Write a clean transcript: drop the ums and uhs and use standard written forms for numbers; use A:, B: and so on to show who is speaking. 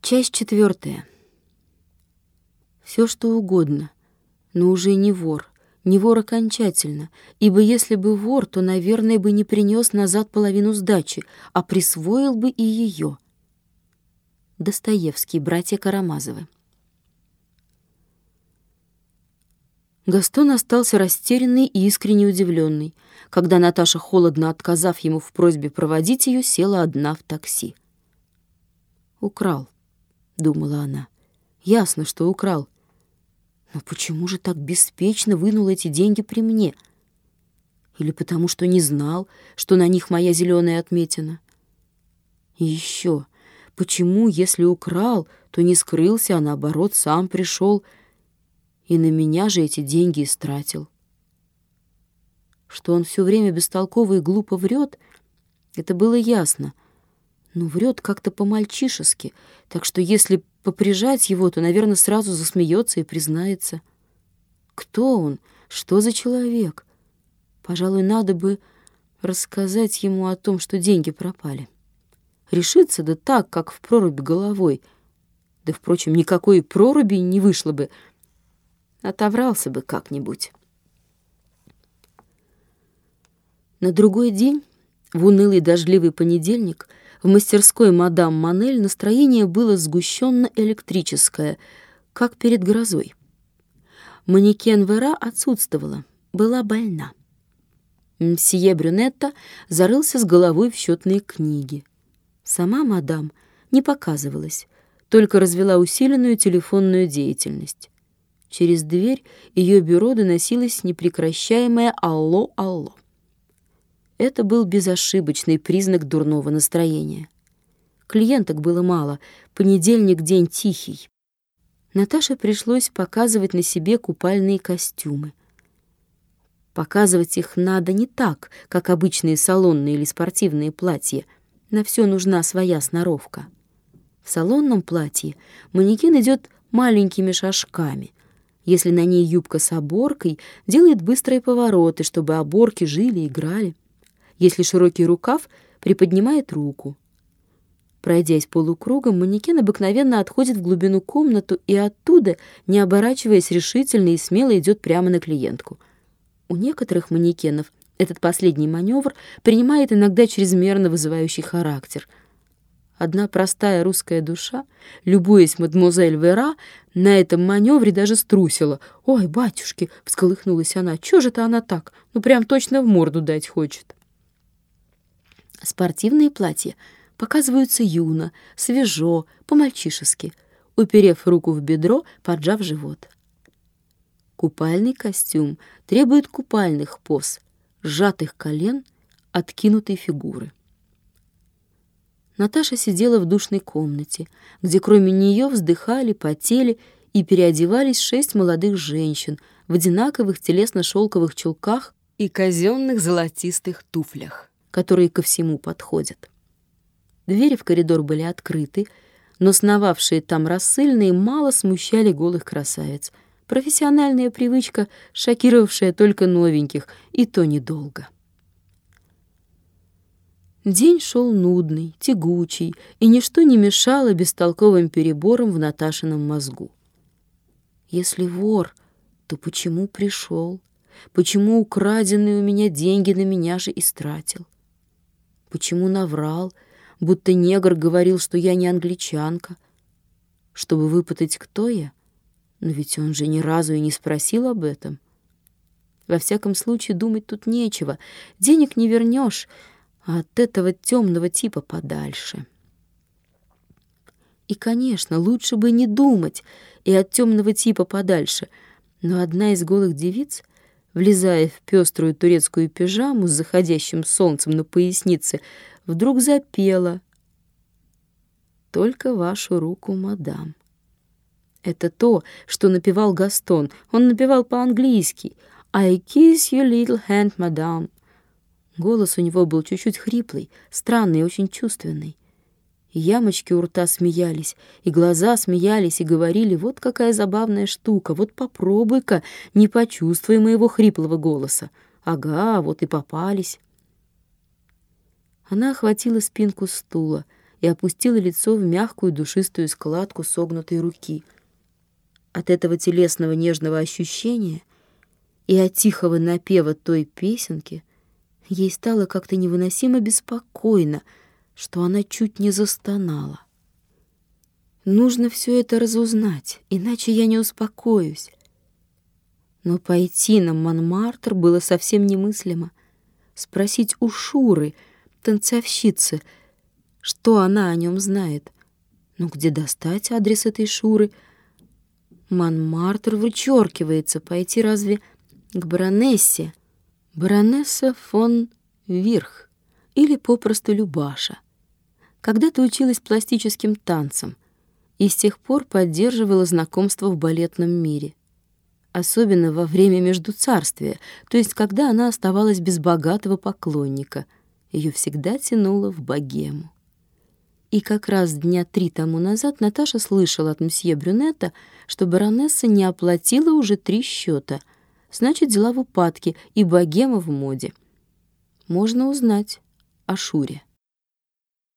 A: Часть 4. Все, что угодно, но уже не вор, не вор окончательно, ибо если бы вор, то, наверное, бы не принес назад половину сдачи, а присвоил бы и ее. Достоевский, братья Карамазовы. Гастон остался растерянный и искренне удивленный, когда Наташа, холодно отказав ему в просьбе проводить ее, села одна в такси. «Украл», — думала она. «Ясно, что украл. Но почему же так беспечно вынул эти деньги при мне? Или потому что не знал, что на них моя зеленая отметина? И еще, почему, если украл, то не скрылся, а наоборот сам пришел, и на меня же эти деньги истратил? Что он все время бестолково и глупо врет, это было ясно, но врет как-то по-мальчишески, так что если поприжать его, то, наверное, сразу засмеется и признается. Кто он? Что за человек? Пожалуй, надо бы рассказать ему о том, что деньги пропали. Решиться да так, как в проруби головой. Да, впрочем, никакой проруби не вышло бы. Отоврался бы как-нибудь. На другой день, в унылый дождливый понедельник, в мастерской мадам Манель настроение было сгущенно-электрическое, как перед грозой. Манекен Вера отсутствовала, была больна. Мсье Брюнетта зарылся с головой в счетные книги. Сама мадам не показывалась, только развела усиленную телефонную деятельность. Через дверь ее бюро доносилось непрекращаемое «Алло, алло». Это был безошибочный признак дурного настроения. Клиенток было мало, понедельник — день тихий. Наташе пришлось показывать на себе купальные костюмы. Показывать их надо не так, как обычные салонные или спортивные платья. На все нужна своя сноровка. В салонном платье манекен идет маленькими шажками. Если на ней юбка с оборкой, делает быстрые повороты, чтобы оборки жили и играли. Если широкий рукав, приподнимает руку. Пройдясь полукругом, манекен обыкновенно отходит в глубину комнату и оттуда, не оборачиваясь, решительно и смело идет прямо на клиентку. У некоторых манекенов этот последний маневр принимает иногда чрезмерно вызывающий характер. Одна простая русская душа, любуясь мадемуазель Вера, на этом маневре даже струсила. «Ой, батюшки!» — всколыхнулась она. «Чё же это она так? Ну, прям точно в морду дать хочет». Спортивные платья показываются юно, свежо, по-мальчишески, уперев руку в бедро, поджав живот. Купальный костюм требует купальных поз, сжатых колен, откинутой фигуры. Наташа сидела в душной комнате, где кроме нее вздыхали, потели и переодевались 6 молодых женщин в одинаковых телесно-шелковых чулках и казенных золотистых туфлях, которые ко всему подходят. Двери в коридор были открыты, но сновавшие там рассыльные мало смущали голых красавиц. Профессиональная привычка, шокировавшая только новеньких, и то недолго. День шел нудный, тягучий, и ничто не мешало бестолковым переборам в Наташином мозгу. Если вор, то почему пришел? Почему украденные у меня деньги на меня же истратил? Почему наврал, будто негр говорил, что я не англичанка? Чтобы выпытать, кто я? Но ведь он же ни разу и не спросил об этом. Во всяком случае, думать тут нечего. Денег не вернешь, а от этого темного типа подальше. И, конечно, лучше бы не думать и от темного типа подальше. Но одна из голых девиц, влезая в пеструю турецкую пижаму с заходящим солнцем на пояснице, вдруг запела: «Только вашу руку, мадам». Это то, что напевал Гастон. Он напевал по-английски: «I kiss your little hand, madame». Голос у него был чуть-чуть хриплый, странный и очень чувственный. И ямочки у рта смеялись, и глаза смеялись, и говорили: «Вот какая забавная штука, вот попробуй-ка, не почувствуй моего хриплого голоса. Ага, вот и попались». Она охватила спинку стула и опустила лицо в мягкую душистую складку согнутой руки. От этого телесного нежного ощущения и от тихого напева той песенки ей стало как-то невыносимо беспокойно, что она чуть не застонала. Нужно все это разузнать, иначе я не успокоюсь. Но пойти на Монмартр было совсем немыслимо. Спросить у Шуры, танцовщицы, что она о нем знает. Но где достать адрес этой Шуры? Монмартр вычеркивается. Пойти разве к баронессе? Баронесса фон Вирх или попросту Любаша. Когда-то училась пластическим танцам и с тех пор поддерживала знакомство в балетном мире. Особенно во время Междуцарствия, то есть когда она оставалась без богатого поклонника. Ее всегда тянуло в богему. И как раз дня 3 тому назад Наташа слышала от мсье Брюнета, что баронесса не оплатила уже 3 счета. Значит, дела в упадке, и богема в моде. Можно узнать о Шуре.